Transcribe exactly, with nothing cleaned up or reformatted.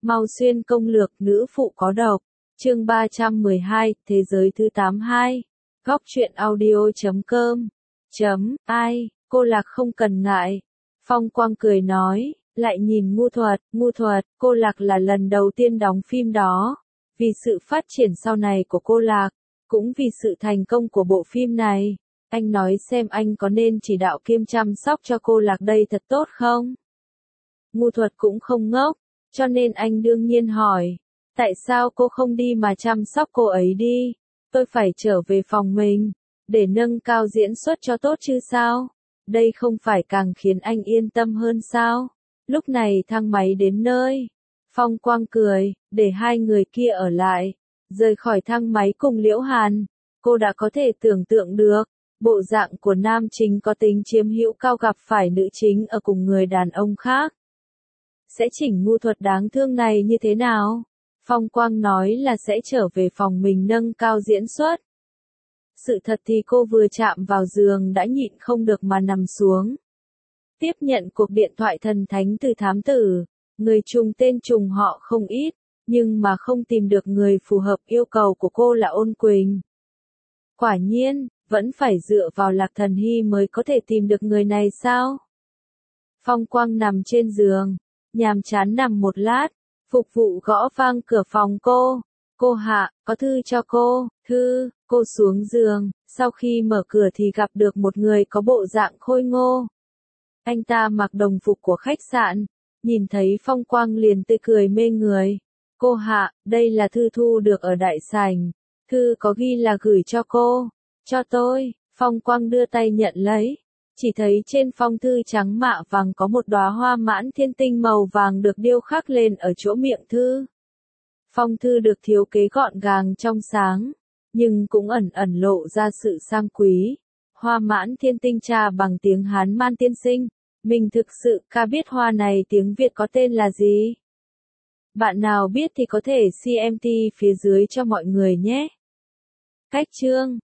Mau xuyên công lược nữ phụ có độc. Chương ba trăm mười hai, thế giới thứ tám mươi hai. Góc truyện audio chấm com. Chấm, ai, cô Lạc không cần ngại. Phong Quang cười nói, lại nhìn Ngu Thuật, Ngu Thuật, cô Lạc là lần đầu tiên đóng phim đó. Vì sự phát triển sau này của cô Lạc, cũng vì sự thành công của bộ phim này, anh nói xem anh có nên chỉ đạo kiêm chăm sóc cho cô Lạc đây thật tốt không? Ngu Thuật cũng không ngốc, cho nên anh đương nhiên hỏi, tại sao cô không đi mà chăm sóc cô ấy đi? Tôi phải trở về phòng mình, để nâng cao diễn xuất cho tốt chứ sao? Đây không phải càng khiến anh yên tâm hơn sao? Lúc này thang máy đến nơi. Phong Quang cười, để hai người kia ở lại. Rời khỏi thang máy cùng Liễu Hàn. Cô đã có thể tưởng tượng được, bộ dạng của nam chính có tính chiếm hữu cao gặp phải nữ chính ở cùng người đàn ông khác. Sẽ chỉnh Ngu Thuật đáng thương này như thế nào? Phong Quang nói là sẽ trở về phòng mình nâng cao diễn xuất. Sự thật thì cô vừa chạm vào giường đã nhịn không được mà nằm xuống. Tiếp nhận cuộc điện thoại thần thánh từ thám tử, người trùng tên trùng họ không ít, nhưng mà không tìm được người phù hợp yêu cầu của cô là Ôn Quỳnh. Quả nhiên, vẫn phải dựa vào Lạc Thần Hy mới có thể tìm được người này sao? Phong Quang nằm trên giường, nhàm chán nằm một lát, phục vụ gõ vang cửa phòng cô. Cô Hạ, có thư cho cô, thư, cô xuống giường, sau khi mở cửa thì gặp được một người có bộ dạng khôi ngô. Anh ta mặc đồng phục của khách sạn, nhìn thấy Phong Quang liền tươi cười mê người. Cô Hạ, đây là thư thu được ở đại sảnh, thư có ghi là gửi cho cô, cho tôi. Phong Quang đưa tay nhận lấy, chỉ thấy trên phong thư trắng mạ vàng có một đóa hoa mãn thiên tinh màu vàng được điêu khắc lên ở chỗ miệng thư. Phong thư được thiếu kế gọn gàng trong sáng, nhưng cũng ẩn ẩn lộ ra sự sang quý. Hoa mãn thiên tinh trà bằng tiếng Hán Man tiên sinh, mình thực sự ca biết hoa này tiếng Việt có tên là gì? Bạn nào biết thì có thể xê em tê phía dưới cho mọi người nhé. Cách chương